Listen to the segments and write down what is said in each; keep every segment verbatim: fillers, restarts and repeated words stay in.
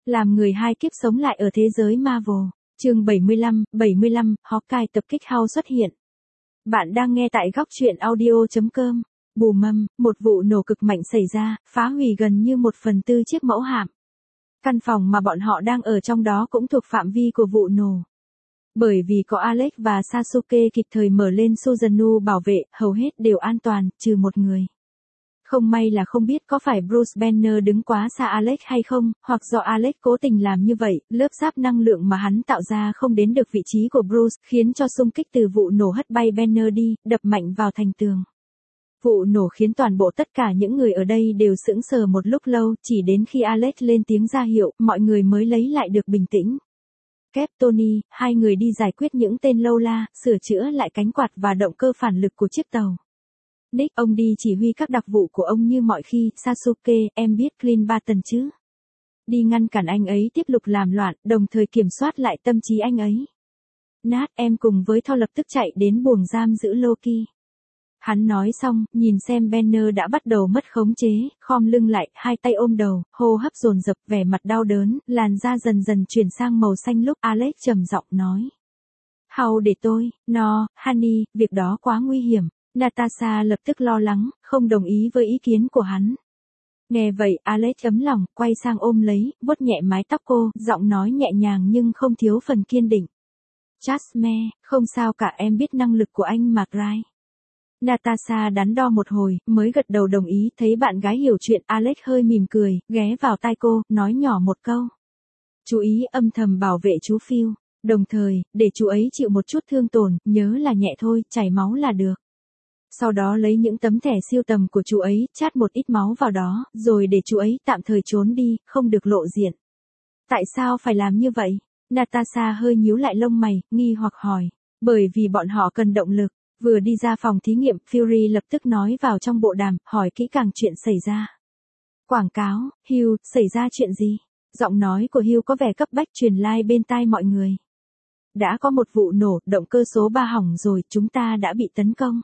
Làm người hai kiếp sống lại ở thế giới Marvel. Chương bảy mươi lăm, bảy mươi lăm, Hawkeye tập kích House xuất hiện. Bạn đang nghe tại góc truyện audio chấm com. Bù mâm, một vụ nổ cực mạnh xảy ra, phá hủy gần như một phần tư chiếc mẫu hạm. Căn phòng mà bọn họ đang ở trong đó cũng thuộc phạm vi của vụ nổ. Bởi vì có Alex và Sasuke kịp thời mở lên Susanoo bảo vệ, hầu hết đều an toàn, trừ một người. Không may là không biết có phải Bruce Banner đứng quá xa Alex hay không, hoặc do Alex cố tình làm như vậy, lớp giáp năng lượng mà hắn tạo ra không đến được vị trí của Bruce, khiến cho xung kích từ vụ nổ hất bay Banner đi, đập mạnh vào thành tường. Vụ nổ khiến toàn bộ tất cả những người ở đây đều sững sờ một lúc lâu, chỉ đến khi Alex lên tiếng ra hiệu, mọi người mới lấy lại được bình tĩnh. Cap Tony, hai người đi giải quyết những tên lâu la, sửa chữa lại cánh quạt và động cơ phản lực của chiếc tàu. Nick, ông đi chỉ huy các đặc vụ của ông như mọi khi. Sasuke, em biết Clint Barton chứ? Đi ngăn cản anh ấy tiếp tục làm loạn, đồng thời kiểm soát lại tâm trí anh ấy. Nat, em cùng với Thor lập tức chạy đến buồng giam giữ Loki. Hắn nói xong, nhìn xem Banner đã bắt đầu mất khống chế, khom lưng lại, hai tay ôm đầu, hô hấp dồn dập, vẻ mặt đau đớn, làn da dần dần chuyển sang màu xanh lúc Alex trầm giọng nói. Hầu để tôi, no, honey, việc đó quá nguy hiểm. Natasha lập tức lo lắng, không đồng ý với ý kiến của hắn. Nghe vậy, Alex ấm lòng, quay sang ôm lấy, vuốt nhẹ mái tóc cô, giọng nói nhẹ nhàng nhưng không thiếu phần kiên định. Jasmine, không sao cả, em biết năng lực của anh mà Cry. Natasha đắn đo một hồi, mới gật đầu đồng ý, thấy bạn gái hiểu chuyện, Alex hơi mỉm cười, ghé vào tai cô, nói nhỏ một câu. Chú ý âm thầm bảo vệ chú Phil, đồng thời, để chú ấy chịu một chút thương tổn, nhớ là nhẹ thôi, chảy máu là được. Sau đó lấy những tấm thẻ siêu tầm của chú ấy, chát một ít máu vào đó, rồi để chú ấy tạm thời trốn đi, không được lộ diện. Tại sao phải làm như vậy? Natasha hơi nhíu lại lông mày, nghi hoặc hỏi. Bởi vì bọn họ cần động lực. Vừa đi ra phòng thí nghiệm, Fury lập tức nói vào trong bộ đàm, hỏi kỹ càng chuyện xảy ra. Quảng cáo, Hugh, xảy ra chuyện gì? Giọng nói của Hugh có vẻ cấp bách truyền lai bên tai mọi người. Đã có một vụ nổ, động cơ số ba hỏng rồi, chúng ta đã bị tấn công.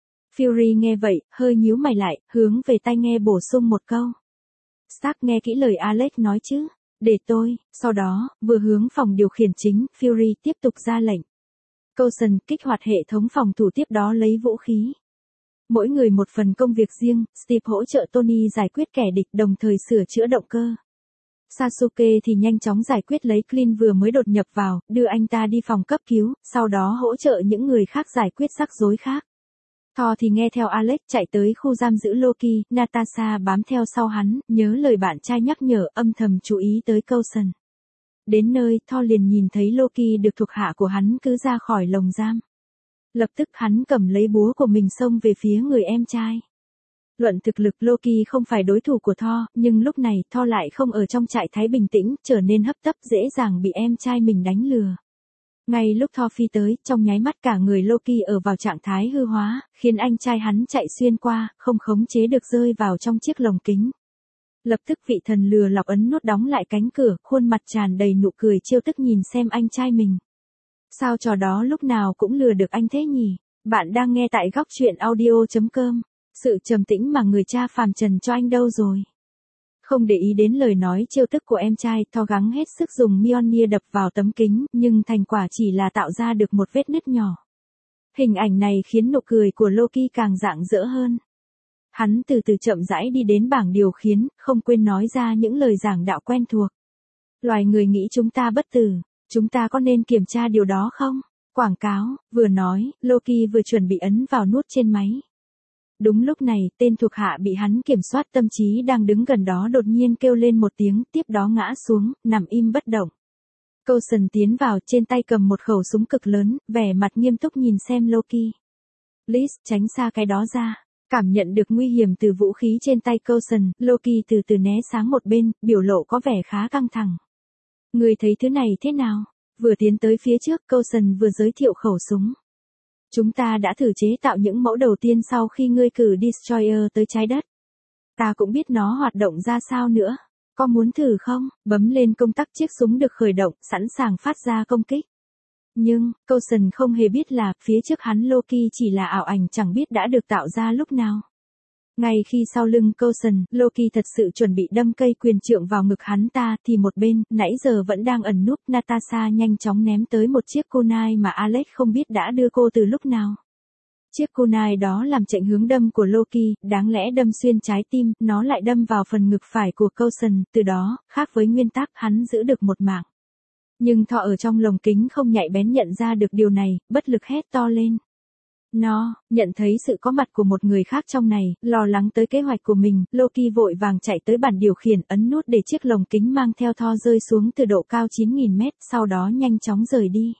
Fury nghe vậy, hơi nhíu mày lại, hướng về tai nghe bổ sung một câu. Stark nghe kỹ lời Alex nói chứ, để tôi, sau đó, vừa hướng phòng điều khiển chính, Fury tiếp tục ra lệnh. Coulson kích hoạt hệ thống phòng thủ tiếp đó lấy vũ khí. Mỗi người một phần công việc riêng, Steve hỗ trợ Tony giải quyết kẻ địch đồng thời sửa chữa động cơ. Sasuke thì nhanh chóng giải quyết lấy Clint vừa mới đột nhập vào, đưa anh ta đi phòng cấp cứu, sau đó hỗ trợ những người khác giải quyết rắc rối khác. Thor thì nghe theo Alex chạy tới khu giam giữ Loki, Natasha bám theo sau hắn, nhớ lời bạn trai nhắc nhở, âm thầm chú ý tới Coulson. Đến nơi, Thor liền nhìn thấy Loki được thuộc hạ của hắn cứ ra khỏi lồng giam. Lập tức hắn cầm lấy búa của mình xông về phía người em trai. Luận thực lực Loki không phải đối thủ của Thor, nhưng lúc này Thor lại không ở trong trạng thái bình tĩnh, trở nên hấp tấp dễ dàng bị em trai mình đánh lừa. Ngay lúc Thor phi tới, trong nháy mắt cả người Loki ở vào trạng thái hư hóa, khiến anh trai hắn chạy xuyên qua, không khống chế được rơi vào trong chiếc lồng kính. Lập tức vị thần lừa lọc ấn nút đóng lại cánh cửa, khuôn mặt tràn đầy nụ cười trêu tức nhìn xem anh trai mình. Sao trò đó lúc nào cũng lừa được anh thế nhỉ? Bạn đang nghe tại góc truyện audio chấm com. Sự trầm tĩnh mà người cha phàm trần cho anh đâu rồi? Không để ý đến lời nói trêu tức của em trai, Thor gắng hết sức dùng Mjolnir đập vào tấm kính, nhưng thành quả chỉ là tạo ra được một vết nứt nhỏ. Hình ảnh này khiến nụ cười của Loki càng rạng rỡ hơn. Hắn từ từ chậm rãi đi đến bảng điều khiển, không quên nói ra những lời giảng đạo quen thuộc. Loài người nghĩ chúng ta bất tử, chúng ta có nên kiểm tra điều đó không? Quảng cáo, vừa nói, Loki vừa chuẩn bị ấn vào nút trên máy. Đúng lúc này, tên thuộc hạ bị hắn kiểm soát tâm trí đang đứng gần đó đột nhiên kêu lên một tiếng, tiếp đó ngã xuống, nằm im bất động. Coulson tiến vào, trên tay cầm một khẩu súng cực lớn, vẻ mặt nghiêm túc nhìn xem Loki. Liz, tránh xa cái đó ra. Cảm nhận được nguy hiểm từ vũ khí trên tay Coulson, Loki từ từ né sang một bên, biểu lộ có vẻ khá căng thẳng. Người thấy thứ này thế nào? Vừa tiến tới phía trước, Coulson vừa giới thiệu khẩu súng. Chúng ta đã thử chế tạo những mẫu đầu tiên sau khi ngươi cử Destroyer tới trái đất. Ta cũng biết nó hoạt động ra sao nữa. Có muốn thử không? Bấm lên công tắc chiếc súng được khởi động, sẵn sàng phát ra công kích. Nhưng, Coulson không hề biết là, phía trước hắn Loki chỉ là ảo ảnh chẳng biết đã được tạo ra lúc nào. Ngay khi sau lưng Coulson, Loki thật sự chuẩn bị đâm cây quyền trượng vào ngực hắn ta thì một bên, nãy giờ vẫn đang ẩn núp Natasha nhanh chóng ném tới một chiếc kunai mà Alex không biết đã đưa cô từ lúc nào. Chiếc kunai đó làm chệch hướng đâm của Loki, đáng lẽ đâm xuyên trái tim, nó lại đâm vào phần ngực phải của Coulson, từ đó, khác với nguyên tắc hắn giữ được một mạng. Nhưng Thor ở trong lồng kính không nhạy bén nhận ra được điều này, bất lực hét to lên. Nó, nhận thấy sự có mặt của một người khác trong này, lo lắng tới kế hoạch của mình, Loki vội vàng chạy tới bàn điều khiển ấn nút để chiếc lồng kính mang theo Thor rơi xuống từ độ cao chín nghìn mét, sau đó nhanh chóng rời đi.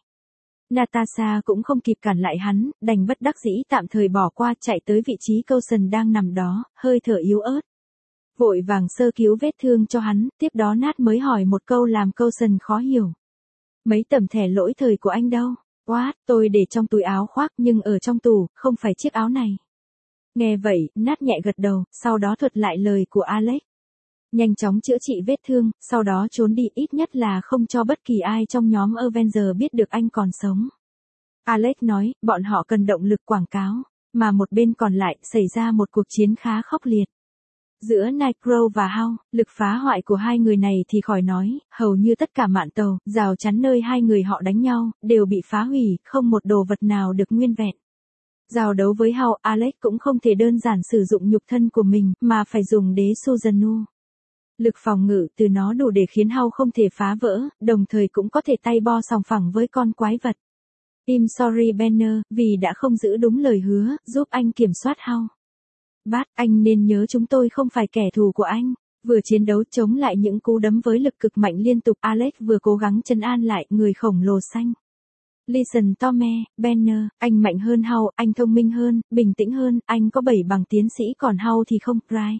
Natasha cũng không kịp cản lại hắn, đành bất đắc dĩ tạm thời bỏ qua chạy tới vị trí Coulson đang nằm đó, hơi thở yếu ớt. Vội vàng sơ cứu vết thương cho hắn, tiếp đó Nat mới hỏi một câu làm Coulson khó hiểu. Mấy tấm thẻ lỗi thời của anh đâu? What, tôi để trong túi áo khoác nhưng ở trong tủ, không phải chiếc áo này. Nghe vậy, Nat nhẹ gật đầu, sau đó thuật lại lời của Alex. Nhanh chóng chữa trị vết thương, sau đó trốn đi ít nhất là không cho bất kỳ ai trong nhóm Avengers biết được anh còn sống. Alex nói, bọn họ cần động lực quảng cáo, mà một bên còn lại xảy ra một cuộc chiến khá khốc liệt. Giữa Nightcrawler và Hulk, lực phá hoại của hai người này thì khỏi nói, hầu như tất cả mạn tàu, rào chắn nơi hai người họ đánh nhau, đều bị phá hủy, không một đồ vật nào được nguyên vẹn. Giao đấu với Hulk, Alex cũng không thể đơn giản sử dụng nhục thân của mình, mà phải dùng đế Susanoo. Lực phòng ngự từ nó đủ để khiến Hulk không thể phá vỡ, đồng thời cũng có thể tay bo sòng phẳng với con quái vật. I'm sorry Banner, vì đã không giữ đúng lời hứa, giúp anh kiểm soát Hulk. Bát, anh nên nhớ chúng tôi không phải kẻ thù của anh. Vừa chiến đấu chống lại những cú đấm với lực cực mạnh liên tục, Alex vừa cố gắng trấn an lại người khổng lồ xanh. Listen Tome, Banner, anh mạnh hơn Hulk, anh thông minh hơn, bình tĩnh hơn, anh có bảy bằng tiến sĩ còn Hulk thì không, right?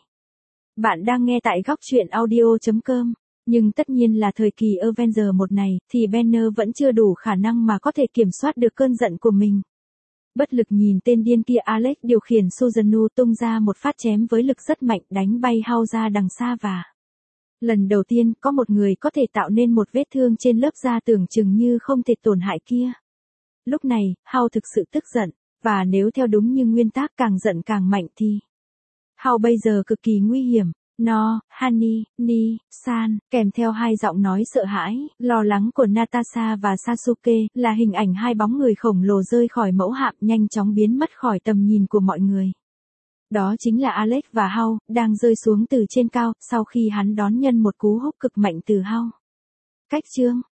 Bạn đang nghe tại góc truyện audio chấm com. Nhưng tất nhiên là thời kỳ Avengers một này, thì Banner vẫn chưa đủ khả năng mà có thể kiểm soát được cơn giận của mình. Bất lực nhìn tên điên kia, Alex điều khiển Susanoo tung ra một phát chém với lực rất mạnh, đánh bay Hulk ra đằng xa và... Lần đầu tiên, có một người có thể tạo nên một vết thương trên lớp da tưởng chừng như không thể tổn hại kia. Lúc này, Hulk thực sự tức giận, và nếu theo đúng như nguyên tắc càng giận càng mạnh thì... Hulk bây giờ cực kỳ nguy hiểm. No, Honey, Ni, San, kèm theo hai giọng nói sợ hãi, lo lắng của Natasha và Sasuke, là hình ảnh hai bóng người khổng lồ rơi khỏi mẫu hạm nhanh chóng biến mất khỏi tầm nhìn của mọi người. Đó chính là Alex và Hulk, đang rơi xuống từ trên cao, sau khi hắn đón nhận một cú húc cực mạnh từ Hulk. Cách chương